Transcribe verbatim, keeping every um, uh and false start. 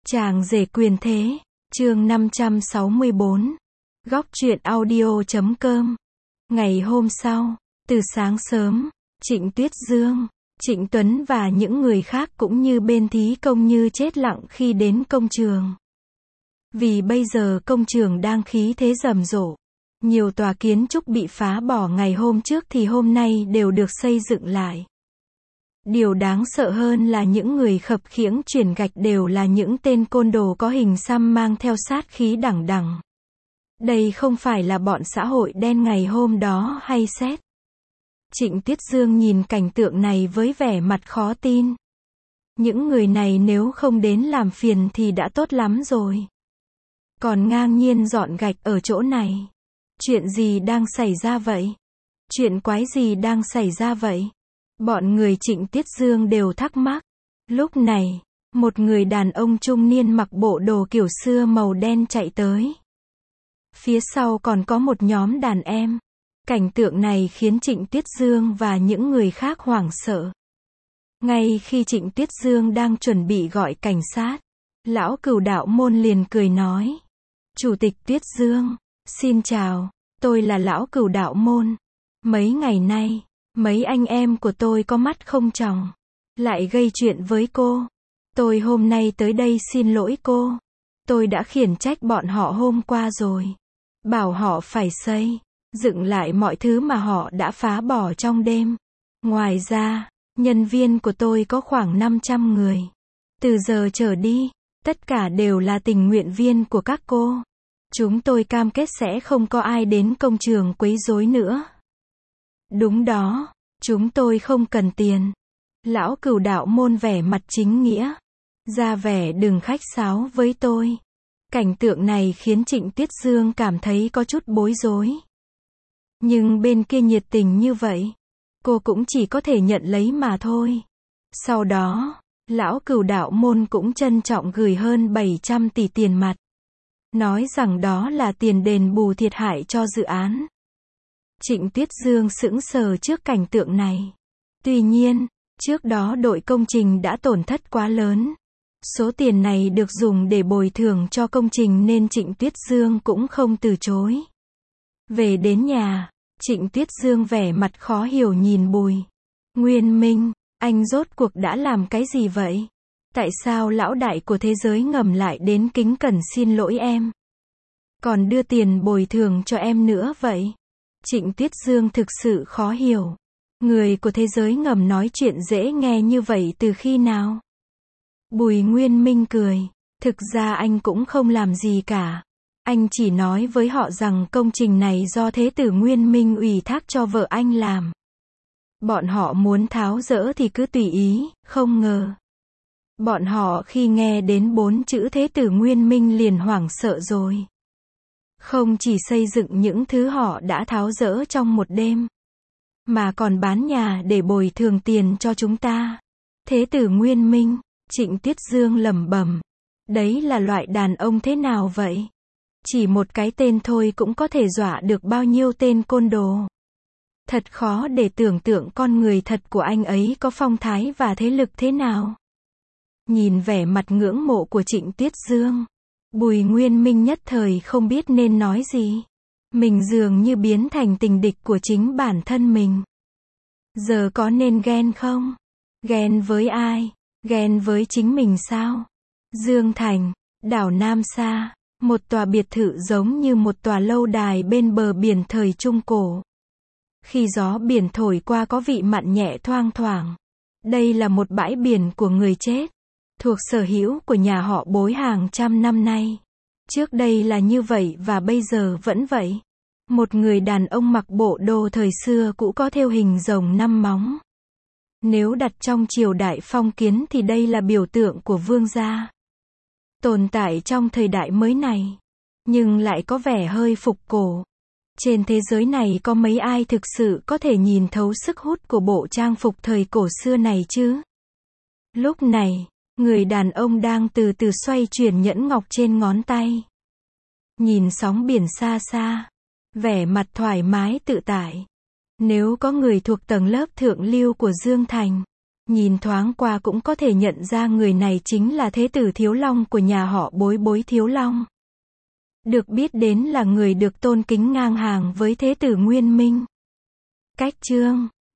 Chàng rể quyền thế, chương năm trăm sáu mươi bốn. Góc truyện audio chấm com. Ngày hôm sau, từ sáng sớm, Trịnh Tuyết Dương, Trịnh Tuấn và những người khác cũng như bên thí công như chết lặng khi đến công trường. Vì bây giờ công trường đang khí thế rầm rộ. Nhiều tòa kiến trúc bị phá bỏ ngày hôm trước thì hôm nay đều được xây dựng lại. Điều đáng sợ hơn là những người khập khiễng chuyển gạch đều là những tên côn đồ có hình xăm mang theo sát khí đằng đằng. Đây không phải là bọn xã hội đen ngày hôm đó hay xét. Trịnh Tuyết Dương nhìn cảnh tượng này với vẻ mặt khó tin. Những người này nếu không đến làm phiền thì đã tốt lắm rồi. Còn ngang nhiên dọn gạch ở chỗ này. Chuyện gì đang xảy ra vậy? Chuyện quái gì đang xảy ra vậy? Bọn người Trịnh Tuyết Dương đều thắc mắc. Lúc này, một người đàn ông trung niên mặc bộ đồ kiểu xưa màu đen chạy tới. Phía sau còn có một nhóm đàn em. Cảnh tượng này khiến Trịnh Tuyết Dương và những người khác hoảng sợ. Ngay khi Trịnh Tuyết Dương đang chuẩn bị gọi cảnh sát, lão Cửu Đạo Môn liền cười nói. Chủ tịch Tuyết Dương, xin chào, tôi là lão Cửu Đạo Môn. Mấy ngày nay, mấy anh em của tôi có mắt không tròng, lại gây chuyện với cô. Tôi hôm nay tới đây xin lỗi cô. Tôi đã khiển trách bọn họ hôm qua rồi. Bảo họ phải xây, dựng lại mọi thứ mà họ đã phá bỏ trong đêm. Ngoài ra, nhân viên của tôi có khoảng năm trăm người. Từ giờ trở đi, tất cả đều là tình nguyện viên của các cô. Chúng tôi cam kết sẽ không có ai đến công trường quấy rối nữa. Đúng đó, chúng tôi không cần tiền. Lão Cửu Đạo Môn vẻ mặt chính nghĩa. Ra vẻ đừng khách sáo với tôi. Cảnh tượng này khiến Trịnh Tuyết Dương cảm thấy có chút bối rối. Nhưng bên kia nhiệt tình như vậy, cô cũng chỉ có thể nhận lấy mà thôi. Sau đó, lão Cửu Đạo Môn cũng trân trọng gửi hơn bảy trăm tỷ tiền mặt. Nói rằng đó là tiền đền bù thiệt hại cho dự án. Trịnh Tuyết Dương sững sờ trước cảnh tượng này. Tuy nhiên, trước đó đội công trình đã tổn thất quá lớn. Số tiền này được dùng để bồi thường cho công trình nên Trịnh Tuyết Dương cũng không từ chối. Về đến nhà, Trịnh Tuyết Dương vẻ mặt khó hiểu nhìn Bùi Nguyên Minh, anh rốt cuộc đã làm cái gì vậy? Tại sao lão đại của thế giới ngầm lại đến kính cẩn xin lỗi em? Còn đưa tiền bồi thường cho em nữa vậy? Trịnh Tuyết Dương thực sự khó hiểu. Người của thế giới ngầm nói chuyện dễ nghe như vậy từ khi nào? Bùi Nguyên Minh cười. Thực ra anh cũng không làm gì cả. Anh chỉ nói với họ rằng công trình này do Thế tử Nguyên Minh ủy thác cho vợ anh làm. Bọn họ muốn tháo dỡ thì cứ tùy ý, không ngờ. Bọn họ khi nghe đến bốn chữ Thế tử Nguyên Minh liền hoảng sợ rồi. Không chỉ xây dựng những thứ họ đã tháo dỡ trong một đêm, mà còn bán nhà để bồi thường tiền cho chúng ta. Thế tử Nguyên Minh, Trịnh Tuyết Dương lẩm bẩm. Đấy là loại đàn ông thế nào vậy? Chỉ một cái tên thôi cũng có thể dọa được bao nhiêu tên côn đồ. Thật khó để tưởng tượng con người thật của anh ấy có phong thái và thế lực thế nào. Nhìn vẻ mặt ngưỡng mộ của Trịnh Tuyết Dương, Bùi Nguyên Minh nhất thời không biết nên nói gì. Mình dường như biến thành tình địch của chính bản thân mình. Giờ có nên ghen không? Ghen với ai? Ghen với chính mình sao? Dương Thành, đảo Nam Sa, một tòa biệt thự giống như một tòa lâu đài bên bờ biển thời Trung Cổ. Khi gió biển thổi qua có vị mặn nhẹ thoang thoảng. Đây là một bãi biển của người chết, thuộc sở hữu của nhà họ Bối hàng trăm năm nay. Trước đây là như vậy và bây giờ vẫn vậy. Một người đàn ông mặc bộ đồ thời xưa cũ có thêu hình rồng năm móng. Nếu đặt trong triều đại phong kiến thì đây là biểu tượng của vương gia. Tồn tại trong thời đại mới này, nhưng lại có vẻ hơi phục cổ. Trên thế giới này có mấy ai thực sự có thể nhìn thấu sức hút của bộ trang phục thời cổ xưa này chứ? Lúc này, người đàn ông đang từ từ xoay chuyển nhẫn ngọc trên ngón tay. Nhìn sóng biển xa xa, vẻ mặt thoải mái tự tại. Nếu có người thuộc tầng lớp thượng lưu của Dương Thành, Nhìn thoáng qua cũng có thể nhận ra người này chính là Thế tử Thiếu Long của nhà họ Bối Bối Thiếu Long. Được biết đến là người được tôn kính ngang hàng với Thế tử Nguyên Minh. Cách chương